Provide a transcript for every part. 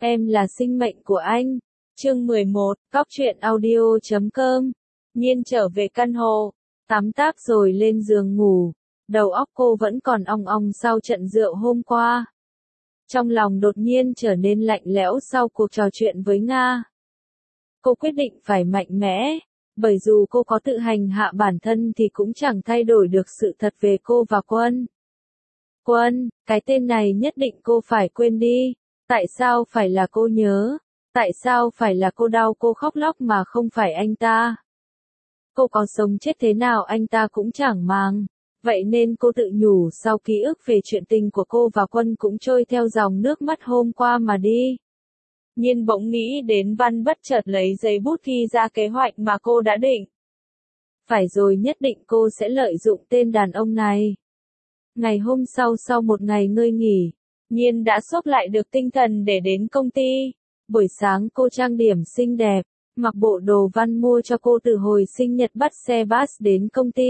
Em là sinh mệnh của anh. Chương 11, Góc truyện audio.com. Nhiên trở về căn hộ, tắm táp rồi lên giường ngủ. Đầu óc cô vẫn còn ong ong sau trận rượu hôm qua. Trong lòng đột nhiên trở nên lạnh lẽo sau cuộc trò chuyện với Nga. Cô quyết định phải mạnh mẽ, bởi dù cô có tự hành hạ bản thân thì cũng chẳng thay đổi được sự thật về cô và Quân. Quân, cái tên này nhất định cô phải quên đi. Tại sao phải là cô nhớ? Tại sao phải là cô đau cô khóc lóc mà không phải anh ta? Cô có sống chết thế nào anh ta cũng chẳng màng. Vậy nên cô tự nhủ sau ký ức về chuyện tình của cô và Quân cũng trôi theo dòng nước mắt hôm qua mà đi. Nhiên bỗng nghĩ đến Văn bất chợt lấy giấy bút ghi ra kế hoạch mà cô đã định. Phải rồi, nhất định cô sẽ lợi dụng tên đàn ông này. Ngày hôm sau một ngày ngơi nghỉ, Nhiên đã xốc lại được tinh thần để đến công ty. Buổi sáng cô trang điểm xinh đẹp, mặc bộ đồ Văn mua cho cô từ hồi sinh nhật bắt xe bus đến công ty.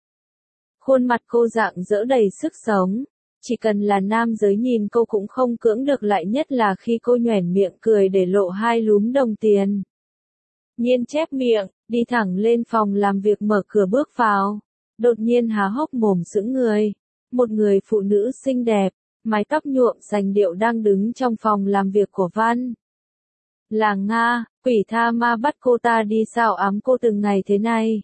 Khuôn mặt cô rạng rỡ đầy sức sống, chỉ cần là nam giới nhìn cô cũng không cưỡng được, lại nhất là khi cô nhoẻn miệng cười để lộ hai lúm đồng tiền. Nhiên chép miệng, đi thẳng lên phòng làm việc, mở cửa bước vào. Đột nhiên há hốc mồm sững người. Một người phụ nữ xinh đẹp, mái tóc nhuộm sành điệu đang đứng trong phòng làm việc của Văn. Là Nga, quỷ tha ma bắt cô ta đi sao ám cô từng ngày thế này.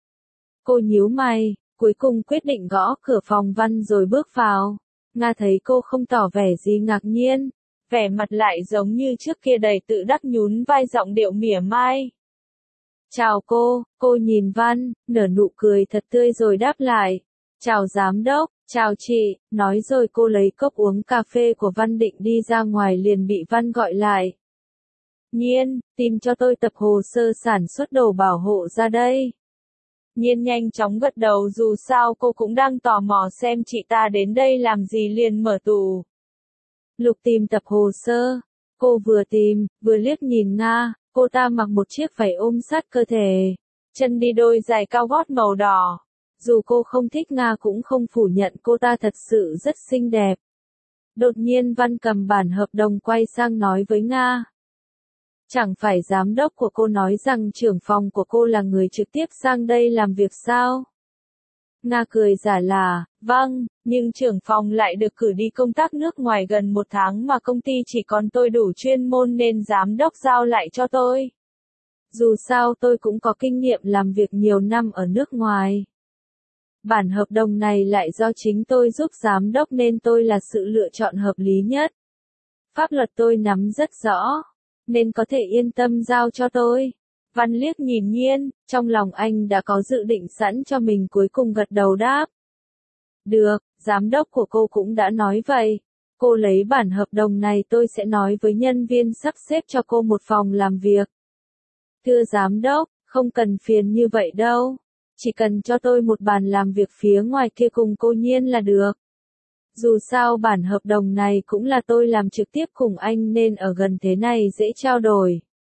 Cô nhíu mày, cuối cùng quyết định gõ cửa phòng Văn rồi bước vào. Nga thấy cô không tỏ vẻ gì ngạc nhiên, vẻ mặt lại giống như trước kia đầy tự đắc, nhún vai giọng điệu mỉa mai. Chào cô nhìn Văn, nở nụ cười thật tươi rồi đáp lại. Chào giám đốc, chào chị, nói rồi cô lấy cốc uống cà phê của Văn định đi ra ngoài liền bị Văn gọi lại. Nhiên, tìm cho tôi tập hồ sơ sản xuất đồ bảo hộ ra đây. Nhiên nhanh chóng gật đầu, dù sao cô cũng đang tò mò xem chị ta đến đây làm gì, liền mở tủ. Lục tìm tập hồ sơ, cô vừa tìm, vừa liếc nhìn Nga, cô ta mặc một chiếc váy ôm sát cơ thể, chân đi đôi giày cao gót màu đỏ. Dù cô không thích Nga cũng không phủ nhận cô ta thật sự rất xinh đẹp. Đột nhiên Văn cầm bản hợp đồng quay sang nói với Nga. Chẳng phải giám đốc của cô nói rằng trưởng phòng của cô là người trực tiếp sang đây làm việc sao? Nga cười giả là, vâng, nhưng trưởng phòng lại được cử đi công tác nước ngoài gần 1 tháng mà công ty chỉ còn tôi đủ chuyên môn nên giám đốc giao lại cho tôi. Dù sao tôi cũng có kinh nghiệm làm việc nhiều năm ở nước ngoài. Bản hợp đồng này lại do chính tôi giúp giám đốc nên tôi là sự lựa chọn hợp lý nhất. Pháp luật tôi nắm rất rõ, nên có thể yên tâm giao cho tôi. Văn liếc nhìn Nhiên, trong lòng anh đã có dự định sẵn cho mình, cuối cùng gật đầu đáp. Được, giám đốc của cô cũng đã nói vậy. Cô lấy bản hợp đồng này, tôi sẽ nói với nhân viên sắp xếp cho cô một phòng làm việc. Thưa giám đốc, không cần phiền như vậy đâu. Chỉ cần cho tôi một bàn làm việc phía ngoài kia cùng cô Nhiên là được. Dù sao bản hợp đồng này cũng là tôi làm trực tiếp cùng anh nên ở gần thế này dễ trao đổi.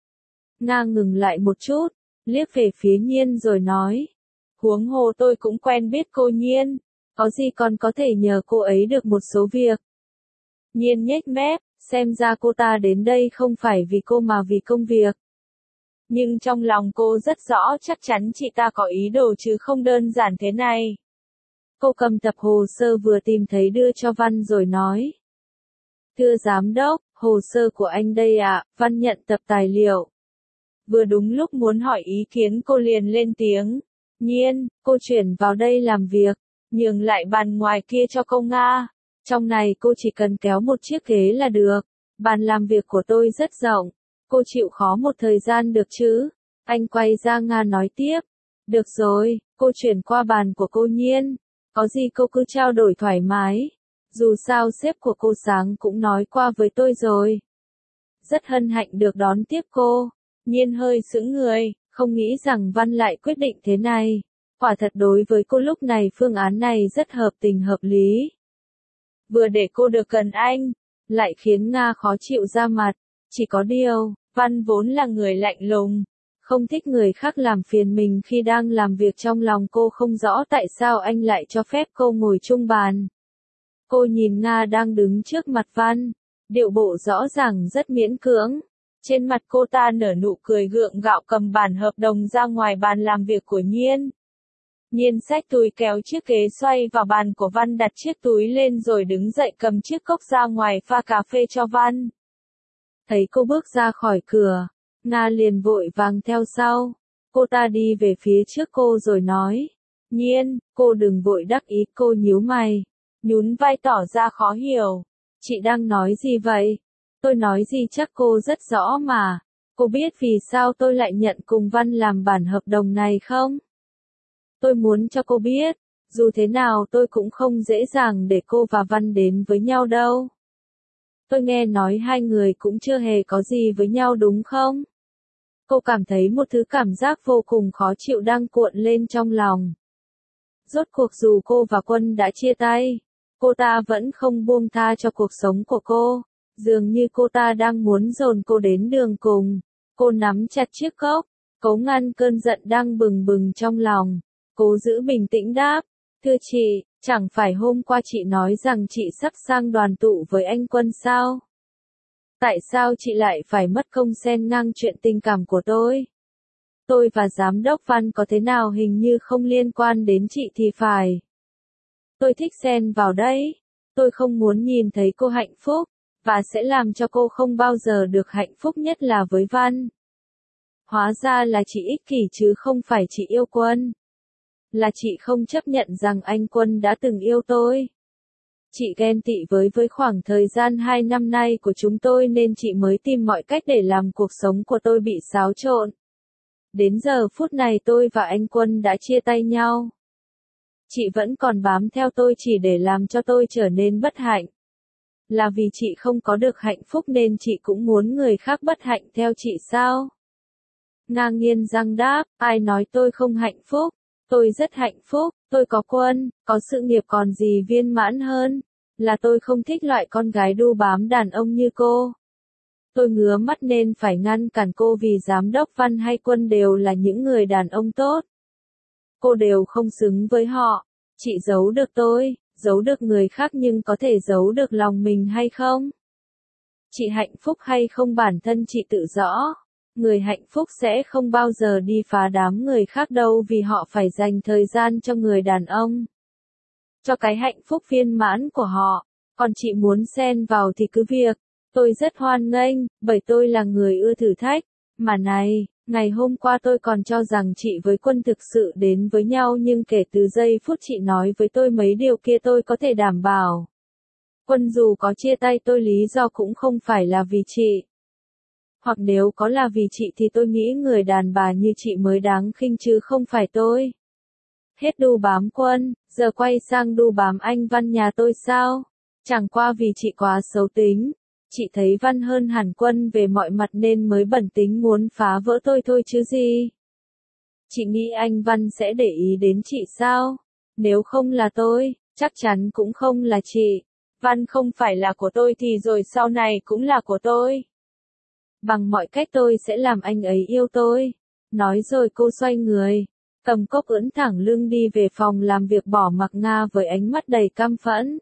Nga ngừng lại một chút, liếc về phía Nhiên rồi nói. Huống hồ tôi cũng quen biết cô Nhiên, có gì còn có thể nhờ cô ấy được một số việc. Nhiên nhếch mép, xem ra cô ta đến đây không phải vì cô mà vì công việc. Nhưng trong lòng cô rất rõ chắc chắn chị ta có ý đồ chứ không đơn giản thế này. Cô cầm tập hồ sơ vừa tìm thấy đưa cho Văn rồi nói. Thưa giám đốc, hồ sơ của anh đây ạ. Văn nhận tập tài liệu. Vừa đúng lúc muốn hỏi ý kiến cô liền lên tiếng. Nhiên, cô chuyển vào đây làm việc, nhường lại bàn ngoài kia cho cô Nga. Trong này cô chỉ cần kéo một chiếc ghế là được. Bàn làm việc của tôi rất rộng. Cô chịu khó một thời gian được chứ? Anh quay ra Nga nói tiếp. Được rồi, cô chuyển qua bàn của cô Nhiên. Có gì cô cứ trao đổi thoải mái. Dù sao sếp của cô sáng cũng nói qua với tôi rồi. Rất hân hạnh được đón tiếp cô. Nhiên hơi sững người, không nghĩ rằng Văn lại quyết định thế này. Quả thật đối với cô lúc này phương án này rất hợp tình hợp lý. Vừa để cô được gần anh, lại khiến Nga khó chịu ra mặt. Chỉ có điều, Văn vốn là người lạnh lùng, không thích người khác làm phiền mình khi đang làm việc. Trong lòng cô không rõ tại sao anh lại cho phép cô ngồi chung bàn. Cô nhìn Nga đang đứng trước mặt Văn, Điệu bộ rõ ràng rất miễn cưỡng. Trên mặt cô ta nở nụ cười gượng gạo cầm bản hợp đồng ra ngoài bàn làm việc của Nhiên. Nhiên xách túi kéo chiếc ghế xoay vào bàn của Văn đặt chiếc túi lên rồi đứng dậy cầm chiếc cốc ra ngoài pha cà phê cho Văn. Thấy cô bước ra khỏi cửa, Nga liền vội vàng theo sau. Cô ta đi về phía trước cô rồi nói. Nhiên, cô đừng vội đắc ý, cô nhíu mày. Nhún vai tỏ ra khó hiểu. Chị đang nói gì vậy? Tôi nói gì chắc cô rất rõ mà. Cô biết vì sao tôi lại nhận cùng Văn làm bản hợp đồng này không? Tôi muốn cho cô biết, dù thế nào tôi cũng không dễ dàng để cô và Văn đến với nhau đâu. Tôi nghe nói hai người cũng chưa hề có gì với nhau đúng không? Cô cảm thấy một thứ cảm giác vô cùng khó chịu đang cuộn lên trong lòng. Rốt cuộc dù cô và Quân đã chia tay, cô ta vẫn không buông tha cho cuộc sống của cô. Dường như cô ta đang muốn dồn cô đến đường cùng. Cô nắm chặt chiếc cốc, cố ngăn cơn giận đang bừng bừng trong lòng. Cố giữ bình tĩnh đáp. Thưa chị, chẳng phải hôm qua chị nói rằng chị sắp sang đoàn tụ với anh Quân sao? Tại sao chị lại phải mất công xen ngang chuyện tình cảm của tôi? Tôi và giám đốc Văn có thế nào hình như không liên quan đến chị thì phải. Tôi thích xen vào đấy. Tôi không muốn nhìn thấy cô hạnh phúc, và sẽ làm cho cô không bao giờ được hạnh phúc, nhất là với Văn. Hóa ra là chị ích kỷ chứ không phải chị yêu Quân. Là chị không chấp nhận rằng anh Quân đã từng yêu tôi. Chị ghen tị với khoảng thời gian 2 năm nay của chúng tôi nên chị mới tìm mọi cách để làm cuộc sống của tôi bị xáo trộn. Đến giờ phút này tôi và anh Quân đã chia tay nhau. Chị vẫn còn bám theo tôi chỉ để làm cho tôi trở nên bất hạnh. Là vì chị không có được hạnh phúc nên chị cũng muốn người khác bất hạnh theo chị sao? Nga nghiến răng đáp, ai nói tôi không hạnh phúc? Tôi rất hạnh phúc, tôi có Quân, có sự nghiệp còn gì viên mãn hơn. Là tôi không thích loại con gái đu bám đàn ông như cô. Tôi ngứa mắt nên phải ngăn cản cô vì giám đốc Văn hay Quân đều là những người đàn ông tốt. Cô đều không xứng với họ. Chị giấu được tôi, giấu được người khác nhưng có thể giấu được lòng mình hay không? Chị hạnh phúc hay không bản thân chị tự rõ. Người hạnh phúc sẽ không bao giờ đi phá đám người khác đâu vì họ phải dành thời gian cho người đàn ông. Cho cái hạnh phúc viên mãn của họ. Còn chị muốn xen vào thì cứ việc. Tôi rất hoan nghênh, bởi tôi là người ưa thử thách. Mà này, ngày hôm qua tôi còn cho rằng chị với Quân thực sự đến với nhau nhưng kể từ giây phút chị nói với tôi mấy điều kia tôi có thể đảm bảo. Quân dù có chia tay tôi lý do cũng không phải là vì chị. Hoặc nếu có là vì chị thì tôi nghĩ người đàn bà như chị mới đáng khinh chứ không phải tôi. Hết đu bám Quân, giờ quay sang đu bám anh Văn nhà tôi sao? Chẳng qua vì chị quá xấu tính. Chị thấy Văn hơn hẳn Quân về mọi mặt nên mới bẩn tính muốn phá vỡ tôi thôi chứ gì. Chị nghĩ anh Văn sẽ để ý đến chị sao? Nếu không là tôi, chắc chắn cũng không là chị. Văn không phải là của tôi thì rồi sau này cũng là của tôi. Bằng mọi cách tôi sẽ làm anh ấy yêu tôi. Nói rồi cô xoay người, cầm cốc ưỡn thẳng lưng đi về phòng làm việc bỏ mặc Nga với ánh mắt đầy căm phẫn.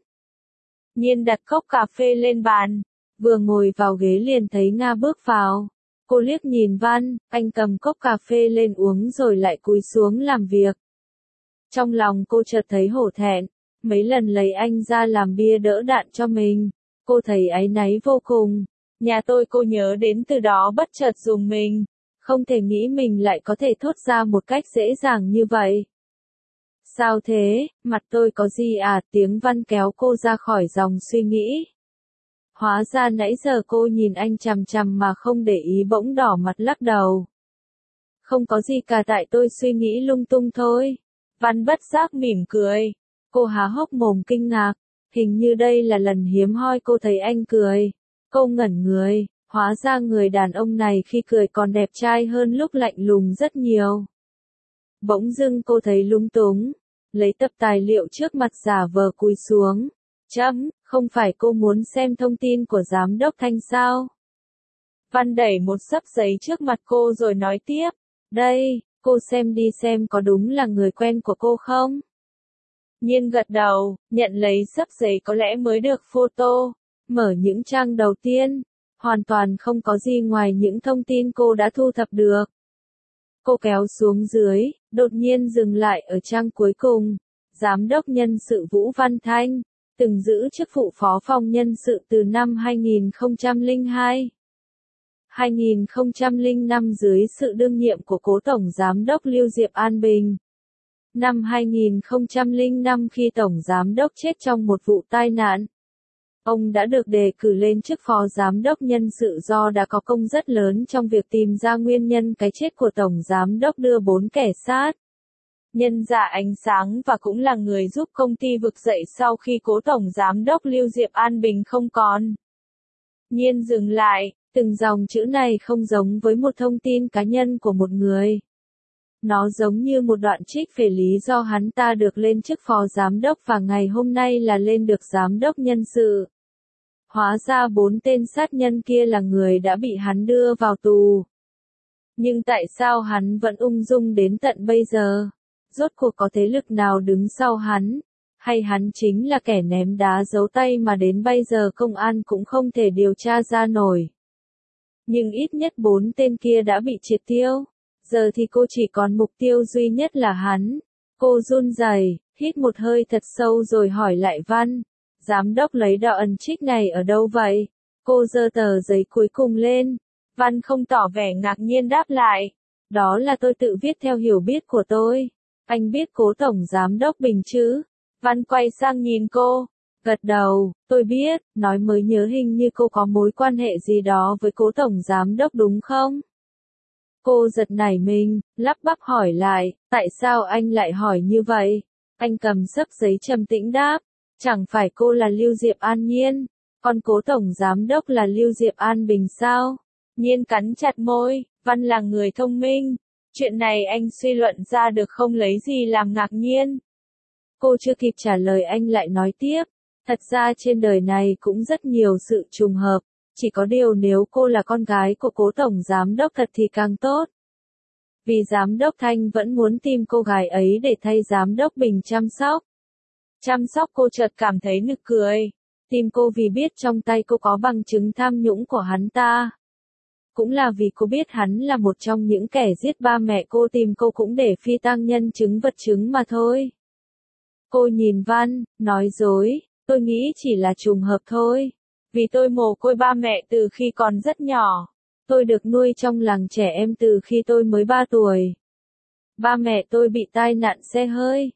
Nhiên đặt cốc cà phê lên bàn. Vừa ngồi vào ghế liền thấy Nga bước vào. Cô liếc nhìn Văn, anh cầm cốc cà phê lên uống rồi lại cúi xuống làm việc. Trong lòng cô chợt thấy hổ thẹn, mấy lần lấy anh ra làm bia đỡ đạn cho mình. Cô thấy áy náy vô cùng. Nhà tôi cô nhớ đến từ đó bất chợt dùng mình. Không thể nghĩ mình lại có thể thốt ra một cách dễ dàng như vậy. Sao thế, mặt tôi có gì à? Tiếng Văn kéo cô ra khỏi dòng suy nghĩ. Hóa ra nãy giờ cô nhìn anh chằm chằm mà không để ý bỗng đỏ mặt lắc đầu. Không có gì cả tại tôi suy nghĩ lung tung thôi. Văn bất giác mỉm cười. Cô há hốc mồm kinh ngạc. Hình như đây là lần hiếm hoi cô thấy anh cười. Cô ngẩn người. Hóa ra người đàn ông này khi cười còn đẹp trai hơn lúc lạnh lùng rất nhiều. Bỗng dưng cô thấy lung túng. Lấy tập tài liệu trước mặt giả vờ cúi xuống. Không phải cô muốn xem thông tin của giám đốc Thanh sao? Văn đẩy một xấp giấy trước mặt cô rồi nói tiếp. Đây, cô xem đi xem có đúng là người quen của cô không? Nhiên gật đầu, nhận lấy xấp giấy có lẽ mới được photo. Mở những trang đầu tiên, hoàn toàn không có gì ngoài những thông tin cô đã thu thập được. Cô kéo xuống dưới, đột nhiên dừng lại ở trang cuối cùng. Giám đốc nhân sự Vũ Văn Thanh, từng giữ chức vụ phó phòng nhân sự từ năm 2002. 2005 dưới sự đương nhiệm của cố Tổng Giám đốc Lưu Diệp An Bình. Năm 2005 khi Tổng Giám đốc chết trong một vụ tai nạn, ông đã được đề cử lên chức Phó Giám đốc nhân sự do đã có công rất lớn trong việc tìm ra nguyên nhân cái chết của Tổng Giám đốc đưa 4 kẻ sát nhân ra ánh sáng và cũng là người giúp công ty vực dậy sau khi cố Tổng Giám đốc Lưu Diệp An Bình không còn. Nhiên dừng lại, từng dòng chữ này không giống với một thông tin cá nhân của một người. Nó giống như một đoạn trích về lý do hắn ta được lên chức phó giám đốc và ngày hôm nay là lên được giám đốc nhân sự. Hóa ra 4 tên sát nhân kia là người đã bị hắn đưa vào tù. Nhưng tại sao hắn vẫn ung dung đến tận bây giờ? Rốt cuộc có thế lực nào đứng sau hắn? Hay hắn chính là kẻ ném đá giấu tay mà đến bây giờ công an cũng không thể điều tra ra nổi? Nhưng ít nhất 4 tên kia đã bị triệt tiêu. Giờ thì cô chỉ còn mục tiêu duy nhất là hắn. Cô run rẩy, hít một hơi thật sâu rồi hỏi lại Văn. Giám đốc lấy đạo ẩn trích này ở đâu vậy? Cô giơ tờ giấy cuối cùng lên. Văn không tỏ vẻ ngạc nhiên đáp lại. Đó là tôi tự viết theo hiểu biết của tôi. Anh biết cố Tổng Giám đốc Bình chứ? Văn quay sang nhìn cô. Gật đầu, tôi biết, nói mới nhớ hình như cô có mối quan hệ gì đó với cố Tổng Giám đốc đúng không? Cô giật nảy mình, lắp bắp hỏi lại, tại sao anh lại hỏi như vậy? Anh cầm xấp giấy trầm tĩnh đáp, chẳng phải cô là Lưu Diệp An Nhiên, còn cố Tổng Giám đốc là Lưu Diệp An Bình sao? Nhiên cắn chặt môi, Văn là người thông minh, chuyện này anh suy luận ra được không lấy gì làm ngạc nhiên. Cô chưa kịp trả lời anh lại nói tiếp, thật ra trên đời này cũng rất nhiều sự trùng hợp. Chỉ có điều nếu cô là con gái của cố Tổng Giám đốc thật thì càng tốt. Vì Giám đốc Thanh vẫn muốn tìm cô gái ấy để thay Giám đốc Bình chăm sóc. Chăm sóc cô chợt cảm thấy nực cười. Tìm cô vì biết trong tay cô có bằng chứng tham nhũng của hắn ta. Cũng là vì cô biết hắn là một trong những kẻ giết ba mẹ cô, tìm cô cũng để phi tang nhân chứng vật chứng mà thôi. Cô nhìn Văn, nói dối, tôi nghĩ chỉ là trùng hợp thôi. Vì tôi mồ côi ba mẹ từ khi còn rất nhỏ. Tôi được nuôi trong làng trẻ em từ khi tôi mới 3 tuổi. Ba mẹ tôi bị tai nạn xe hơi.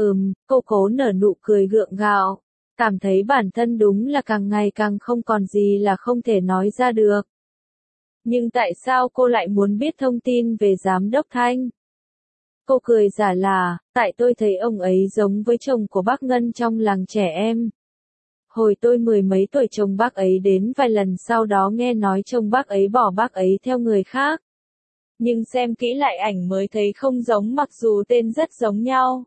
Cô cố nở nụ cười gượng gạo. Cảm thấy bản thân đúng là càng ngày càng không còn gì là không thể nói ra được. Nhưng tại sao cô lại muốn biết thông tin về Giám đốc Thanh? Cô cười giả là, tại tôi thấy ông ấy giống với chồng của bác Ngân trong làng trẻ em. Hồi tôi 10 mấy tuổi chồng bác ấy đến vài lần, sau đó nghe nói chồng bác ấy bỏ bác ấy theo người khác. Nhưng xem kỹ lại ảnh mới thấy không giống, mặc dù tên rất giống nhau.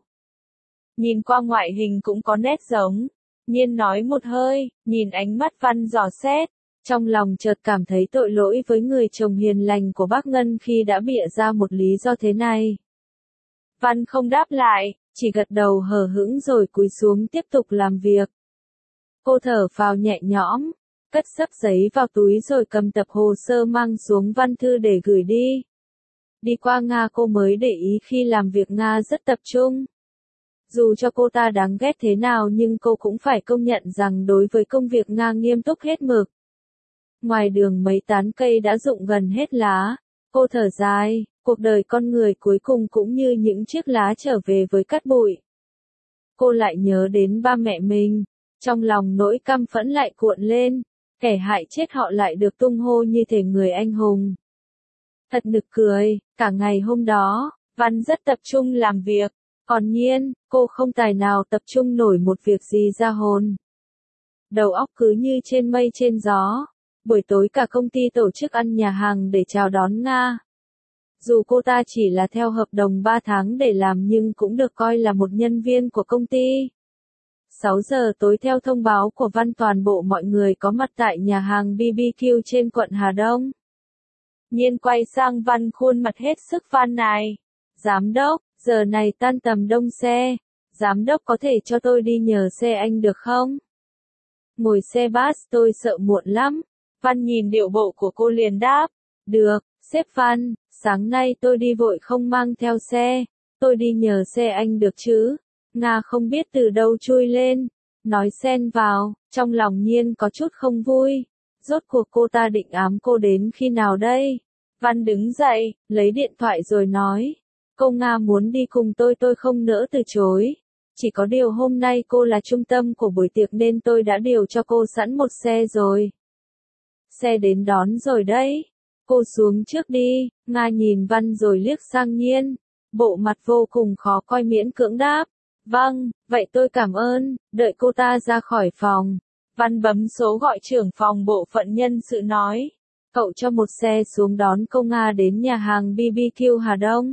Nhìn qua ngoại hình cũng có nét giống. Nhiên nói một hơi, nhìn ánh mắt Văn dò xét. Trong lòng chợt cảm thấy tội lỗi với người chồng hiền lành của bác Ngân khi đã bịa ra một lý do thế này. Văn không đáp lại, chỉ gật đầu hờ hững rồi cúi xuống tiếp tục làm việc. Cô thở phào nhẹ nhõm, cất xấp giấy vào túi rồi cầm tập hồ sơ mang xuống văn thư để gửi đi. Đi qua Nga cô mới để ý khi làm việc Nga rất tập trung. Dù cho cô ta đáng ghét thế nào nhưng cô cũng phải công nhận rằng đối với công việc Nga nghiêm túc hết mực. Ngoài đường mấy tán cây đã rụng gần hết lá, cô thở dài, cuộc đời con người cuối cùng cũng như những chiếc lá trở về với cát bụi. Cô lại nhớ đến ba mẹ mình. Trong lòng nỗi căm phẫn lại cuộn lên, kẻ hại chết họ lại được tung hô như thể người anh hùng. Thật nực cười, cả ngày hôm đó, Văn rất tập trung làm việc, còn Nhiên, cô không tài nào tập trung nổi một việc gì ra hồn. Đầu óc cứ như trên mây trên gió, buổi tối cả công ty tổ chức ăn nhà hàng để chào đón Nga. Dù cô ta chỉ là theo hợp đồng 3 tháng để làm nhưng cũng được coi là một nhân viên của công ty. 6 giờ tối theo thông báo của Văn toàn bộ mọi người có mặt tại nhà hàng BBQ trên quận Hà Đông. Nhiên quay sang Văn khuôn mặt hết sức van nài. Giám đốc, giờ này tan tầm đông xe. Giám đốc có thể cho tôi đi nhờ xe anh được không? Ngồi xe bus tôi sợ muộn lắm. Văn nhìn điệu bộ của cô liền đáp. Được, sếp Văn, sáng nay tôi đi vội không mang theo xe. Tôi đi nhờ xe anh được chứ? Nga không biết từ đâu chui lên. Nói xen vào, trong lòng Nhiên có chút không vui. Rốt cuộc cô ta định ám cô đến khi nào đây? Văn đứng dậy, lấy điện thoại rồi nói. Cô Nga muốn đi cùng tôi không nỡ từ chối. Chỉ có điều hôm nay cô là trung tâm của buổi tiệc nên tôi đã điều cho cô sẵn một xe rồi. Xe đến đón rồi đấy. Cô xuống trước đi. Nga nhìn Văn rồi liếc sang Nhiên. Bộ mặt vô cùng khó coi miễn cưỡng đáp. Vâng, vậy tôi cảm ơn. Đợi cô ta ra khỏi phòng. Văn bấm số gọi trưởng phòng bộ phận nhân sự nói. Cậu cho một xe xuống đón cô Nga đến nhà hàng BBQ Hà Đông.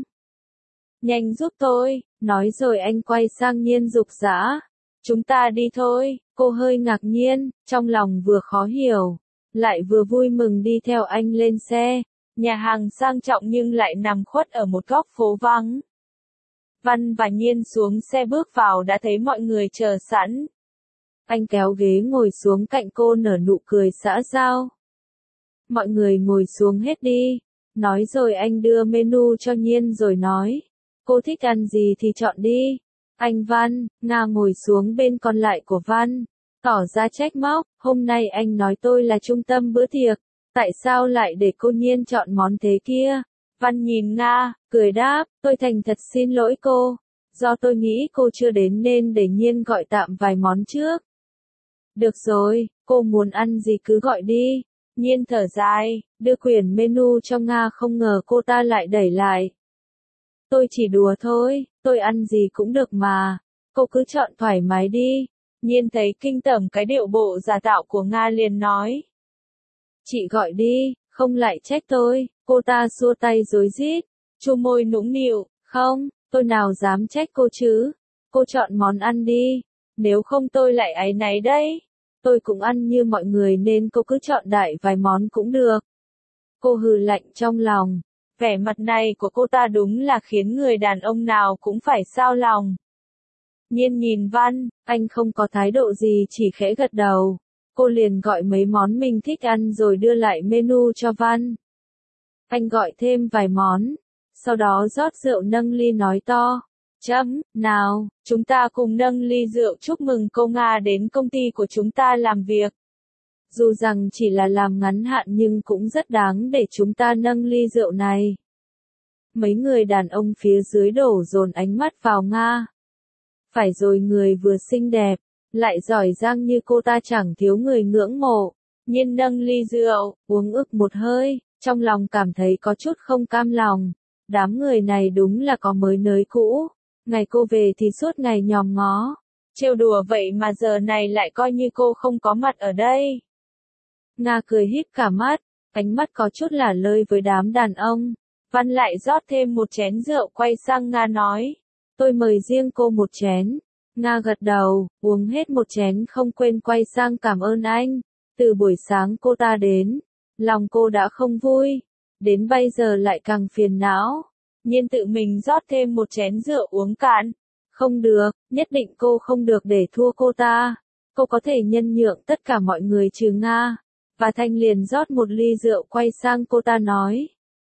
Nhanh giúp tôi, nói rồi anh quay sang Nhiên giục giã. Chúng ta đi thôi. Cô hơi ngạc nhiên, trong lòng vừa khó hiểu, lại vừa vui mừng đi theo anh lên xe. Nhà hàng sang trọng nhưng lại nằm khuất ở một góc phố vắng. Văn và Nhiên xuống xe bước vào đã thấy mọi người chờ sẵn. Anh kéo ghế ngồi xuống cạnh cô nở nụ cười xã giao. Mọi người ngồi xuống hết đi. Nói rồi anh đưa menu cho Nhiên rồi nói. Cô thích ăn gì thì chọn đi. Anh Văn, Nga ngồi xuống bên còn lại của Văn. Tỏ ra trách móc, hôm nay anh nói tôi là trung tâm bữa tiệc. Tại sao lại để cô Nhiên chọn món thế kia? Văn nhìn Nga, cười đáp, tôi thành thật xin lỗi cô. Do tôi nghĩ cô chưa đến nên để Nhiên gọi tạm vài món trước. Được rồi, cô muốn ăn gì cứ gọi đi. Nhiên thở dài, đưa quyển menu cho Nga không ngờ cô ta lại đẩy lại. Tôi chỉ đùa thôi, tôi ăn gì cũng được mà. Cô cứ chọn thoải mái đi. Nhiên thấy kinh tởm cái điệu bộ giả tạo của Nga liền nói. Chị gọi đi, không lại trách tôi. Cô ta xua tay rối rít, chu môi nũng nịu, không, tôi nào dám trách cô chứ. Cô chọn món ăn đi, nếu không tôi lại áy náy đấy. Tôi cũng ăn như mọi người nên cô cứ chọn đại vài món cũng được. Cô hừ lạnh trong lòng, vẻ mặt này của cô ta đúng là khiến người đàn ông nào cũng phải xao lòng. Nhiên nhìn Văn, anh không có thái độ gì chỉ khẽ gật đầu. Cô liền gọi mấy món mình thích ăn rồi đưa lại menu cho Văn. Anh gọi thêm vài món, sau đó rót rượu nâng ly nói to. Nào, chúng ta cùng nâng ly rượu chúc mừng cô Nga đến công ty của chúng ta làm việc. Dù rằng chỉ là làm ngắn hạn nhưng cũng rất đáng để chúng ta nâng ly rượu này. Mấy người đàn ông phía dưới đổ dồn ánh mắt vào Nga. Phải rồi, người vừa xinh đẹp, lại giỏi giang như cô ta chẳng thiếu người ngưỡng mộ. Nhiên nâng ly rượu, uống ực một hơi, trong lòng cảm thấy có chút không cam lòng. Đám người này đúng là có mới nới cũ. Ngày cô về thì suốt ngày nhòm ngó. Trêu đùa vậy mà giờ này lại coi như cô không có mặt ở đây. Nga cười híp cả mắt, ánh mắt có chút lả lơi với đám đàn ông. Văn lại rót thêm một chén rượu quay sang Nga nói. Tôi mời riêng cô một chén. Nga gật đầu, uống hết một chén không quên quay sang cảm ơn anh. Từ buổi sáng cô ta đến, lòng cô đã không vui. Đến bây giờ lại càng phiền não. Nhiên tự mình rót thêm một chén rượu uống cạn. Không được, nhất định cô không được để thua cô ta. Cô có thể nhân nhượng tất cả mọi người trừ Nga. Và Thanh liền rót một ly rượu quay sang cô ta nói.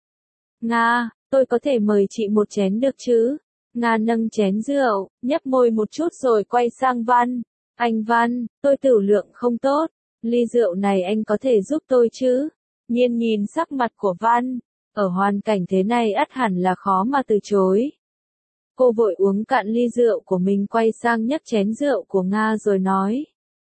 Nga, tôi có thể mời chị một chén được chứ? Nga nâng chén rượu, nhấp môi một chút rồi quay sang Văn. Anh Văn, tôi tiểu lượng không tốt. Ly rượu này anh có thể giúp tôi chứ? Nhiên nhìn sắc mặt của Văn. Ở hoàn cảnh thế này ắt hẳn là khó mà từ chối. Cô vội uống cạn ly rượu của mình quay sang nhấc chén rượu của Nga rồi nói.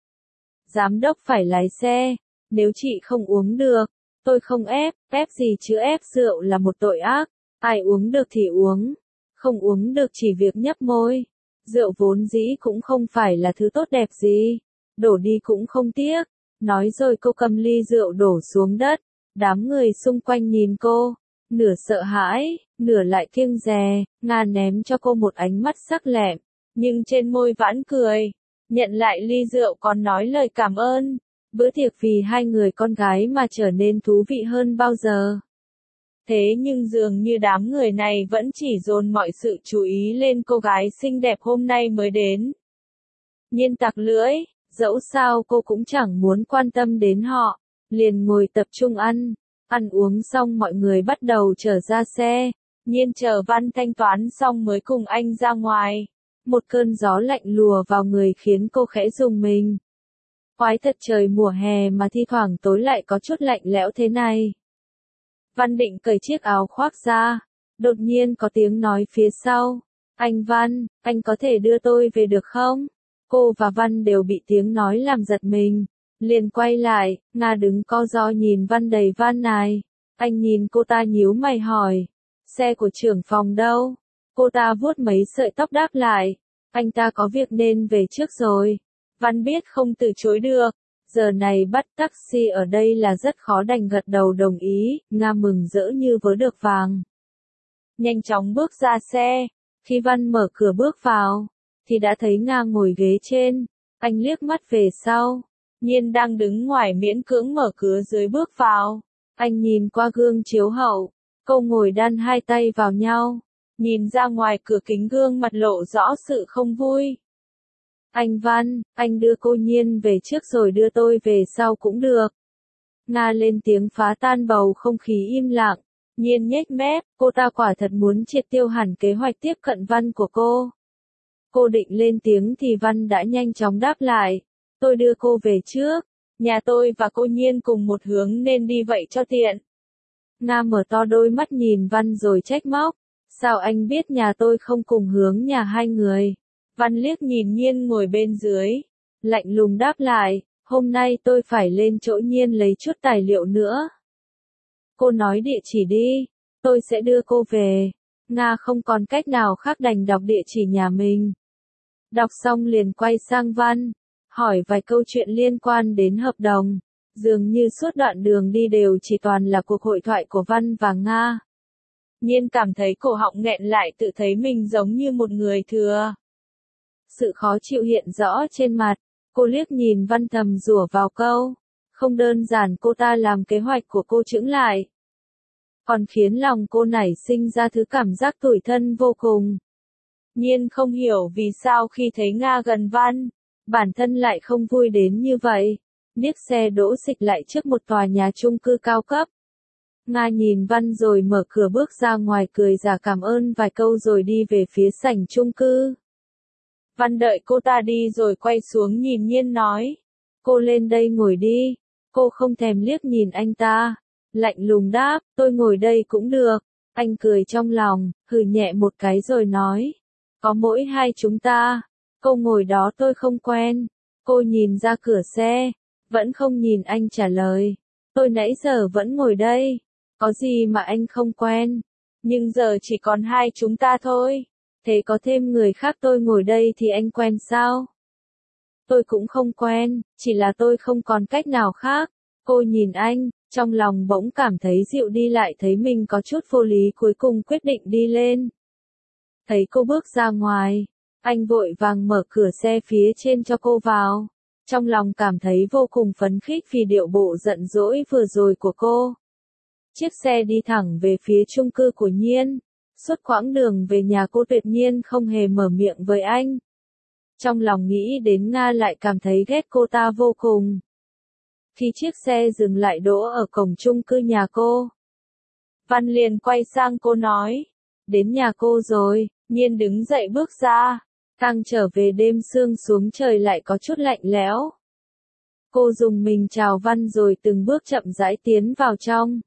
Giám đốc phải lái xe, nếu chị không uống được, tôi không ép, ép gì chứ, ép rượu là một tội ác, ai uống được thì uống, không uống được chỉ việc nhấp môi. Rượu vốn dĩ cũng không phải là thứ tốt đẹp gì, đổ đi cũng không tiếc. Nói rồi cô cầm ly rượu đổ xuống đất, đám người xung quanh nhìn cô. Nửa sợ hãi, nửa lại kiêng dè. Nga ném cho cô một ánh mắt sắc lẹm, nhưng trên môi vẫn cười, nhận lại ly rượu còn nói lời cảm ơn. Bữa tiệc vì hai người con gái mà trở nên thú vị hơn bao giờ. Thế nhưng dường như đám người này vẫn chỉ dồn mọi sự chú ý lên cô gái xinh đẹp hôm nay mới đến. Nhiên tặc lưỡi, Dẫu sao cô cũng chẳng muốn quan tâm đến họ, liền ngồi tập trung ăn. Ăn uống xong mọi người bắt đầu trở ra xe. Nhiên chờ Văn thanh toán xong mới cùng anh ra ngoài. Một cơn gió lạnh lùa vào người khiến cô khẽ rùng mình. Quái thật, trời mùa hè mà thi thoảng tối lại có chút lạnh lẽo thế này. Văn định cởi chiếc áo khoác ra. Đột nhiên có tiếng nói phía sau. Anh Văn, anh có thể đưa tôi về được không? Cô và Văn đều bị tiếng nói làm giật mình. Liền quay lại, Nga đứng co ro nhìn Văn đầy van nài. Anh nhìn cô ta nhíu mày hỏi. Xe của trưởng phòng đâu? Cô ta vuốt mấy sợi tóc đáp lại. Anh ta có việc nên về trước rồi. Văn biết không từ chối được. Giờ này bắt taxi ở đây là rất khó, đành gật đầu đồng ý. Nga mừng rỡ như vớ được vàng. Nhanh chóng bước ra xe. Khi Văn mở cửa bước vào, thì đã thấy Nga ngồi ghế trên. Anh liếc mắt về sau. Nhiên đang đứng ngoài miễn cưỡng mở cửa dưới bước vào. Anh nhìn qua gương chiếu hậu. Cô ngồi đan hai tay vào nhau. Nhìn ra ngoài cửa kính gương mặt lộ rõ sự không vui. Anh Văn, anh đưa cô Nhiên về trước rồi đưa tôi về sau cũng được. Nga lên tiếng phá tan bầu không khí im lặng. Nhiên nhếch mép, cô ta quả thật muốn triệt tiêu hẳn kế hoạch tiếp cận Văn của cô. Cô định lên tiếng thì Văn đã nhanh chóng đáp lại. Tôi đưa cô về trước. Nhà tôi và cô Nhiên cùng một hướng nên đi vậy cho tiện. Nga mở to đôi mắt nhìn Văn rồi trách móc. Sao anh biết nhà tôi không cùng hướng nhà hai người? Văn liếc nhìn Nhiên ngồi bên dưới. Lạnh lùng đáp lại. Hôm nay tôi phải lên chỗ Nhiên lấy chút tài liệu nữa. Cô nói địa chỉ đi. Tôi sẽ đưa cô về. Nga không còn cách nào khác đành đọc địa chỉ nhà mình. Đọc xong liền quay sang Văn. Hỏi vài câu chuyện liên quan đến hợp đồng. Dường như suốt đoạn đường đi đều chỉ toàn là cuộc hội thoại của Văn và Nga. Nhiên cảm thấy cổ họng nghẹn lại, tự thấy mình giống như một người thừa. Sự khó chịu hiện rõ trên mặt. Cô liếc nhìn Văn thầm rủa vào câu. Không đơn giản cô ta làm kế hoạch của cô chững lại. Còn khiến lòng cô nảy sinh ra thứ cảm giác tủi thân vô cùng. Nhiên không hiểu vì sao khi thấy Nga gần Văn, bản thân lại không vui đến như vậy. Điếc xe đỗ xịch lại trước một tòa nhà chung cư cao cấp. Nga nhìn Văn rồi mở cửa bước ra ngoài, cười giả cảm ơn vài câu rồi đi về phía sảnh chung cư. Văn đợi cô ta đi rồi quay xuống nhìn Nhiên nói. Cô lên đây ngồi đi. Cô không thèm liếc nhìn anh ta. Lạnh lùng đáp, tôi ngồi đây cũng được. Anh cười trong lòng, hừ nhẹ một cái rồi nói. Có mỗi hai chúng ta. Cô ngồi đó tôi không quen. Cô nhìn ra cửa xe. Vẫn không nhìn anh trả lời. Tôi nãy giờ vẫn ngồi đây. Có gì mà anh không quen. Nhưng giờ chỉ còn hai chúng ta thôi. Thế có thêm người khác tôi ngồi đây thì anh quen sao? Tôi cũng không quen, chỉ là tôi không còn cách nào khác. Cô nhìn anh, trong lòng bỗng cảm thấy dịu đi, lại thấy mình có chút vô lý, cuối cùng quyết định đi lên. Thấy cô bước ra ngoài, anh vội vàng mở cửa xe phía trên cho cô vào. Trong lòng cảm thấy vô cùng phấn khích vì điệu bộ giận dỗi vừa rồi của cô. Chiếc xe đi thẳng về phía chung cư của Nhiên. Suốt quãng đường về nhà cô tuyệt nhiên không hề mở miệng với anh. Trong lòng nghĩ đến Nga lại cảm thấy ghét cô ta vô cùng. Khi chiếc xe dừng lại đỗ ở cổng chung cư nhà cô, Văn liền quay sang cô nói. Đến nhà cô rồi. Nhiên đứng dậy bước ra. Càng trở về đêm sương xuống, trời lại có chút lạnh lẽo. Cô dùng mình chào Văn rồi từng bước chậm rãi tiến vào trong.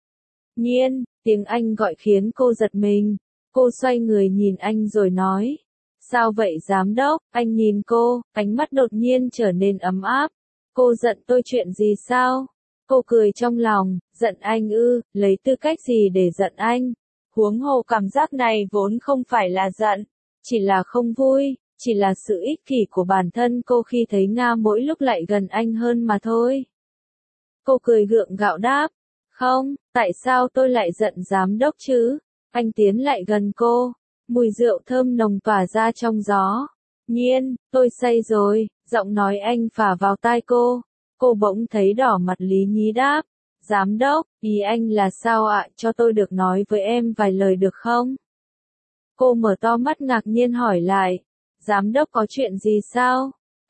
Nhiên, tiếng anh gọi khiến cô giật mình. Cô xoay người nhìn anh rồi nói. Sao vậy giám đốc? Anh nhìn cô, ánh mắt đột nhiên trở nên ấm áp. Cô giận tôi chuyện gì sao? Cô cười trong lòng, giận anh ư, lấy tư cách gì để giận anh? Huống hồ cảm giác này vốn không phải là giận, chỉ là không vui, chỉ là sự ích kỷ của bản thân cô khi thấy Nga mỗi lúc lại gần anh hơn mà thôi. Cô cười gượng gạo đáp. Không, tại sao tôi lại giận giám đốc chứ? Anh tiến lại gần cô. Mùi rượu thơm nồng tỏa ra trong gió. Nhiên, tôi say rồi, giọng nói anh phả vào tai cô. Cô bỗng thấy đỏ mặt lý nhí đáp. Giám đốc, ý anh là sao ạ, cho tôi được nói với em vài lời được không? Cô mở to mắt ngạc nhiên hỏi lại. Giám đốc có chuyện gì sao?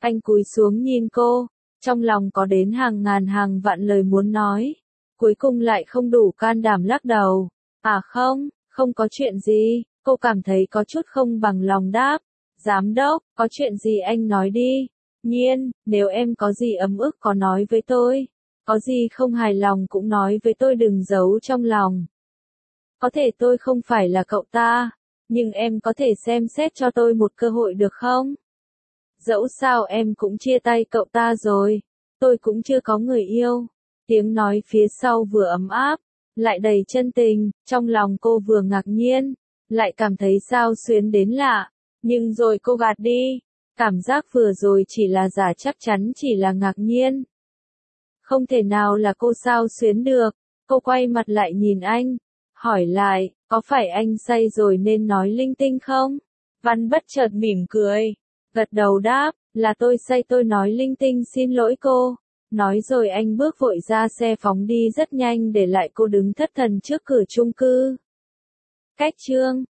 Anh cúi xuống nhìn cô, trong lòng có đến hàng ngàn hàng vạn lời muốn nói. Cuối cùng lại không đủ can đảm lắc đầu. À không, không có chuyện gì, cô cảm thấy có chút không bằng lòng đáp. Giám đốc, có chuyện gì anh nói đi. Nhiên, nếu em có gì ấm ức có nói với tôi. Có gì không hài lòng cũng nói với tôi, đừng giấu trong lòng. Có thể tôi không phải là cậu ta, nhưng em có thể xem xét cho tôi một cơ hội được không? Dẫu sao em cũng chia tay cậu ta rồi, tôi cũng chưa có người yêu. Tiếng nói phía sau vừa ấm áp, lại đầy chân tình, trong lòng cô vừa ngạc nhiên, lại cảm thấy sao xuyến đến lạ, nhưng rồi cô gạt đi. Cảm giác vừa rồi chỉ là giả, chắc chắn chỉ là ngạc nhiên. Không thể nào là cô sao xuyến được. Cô quay mặt lại nhìn anh, hỏi lại, có phải anh say rồi nên nói linh tinh không? Văn bất chợt mỉm cười, gật đầu đáp, là tôi say tôi nói linh tinh, xin lỗi cô. Nói rồi anh bước vội ra xe phóng đi rất nhanh, để lại cô đứng thất thần trước cửa chung cư. Cách chương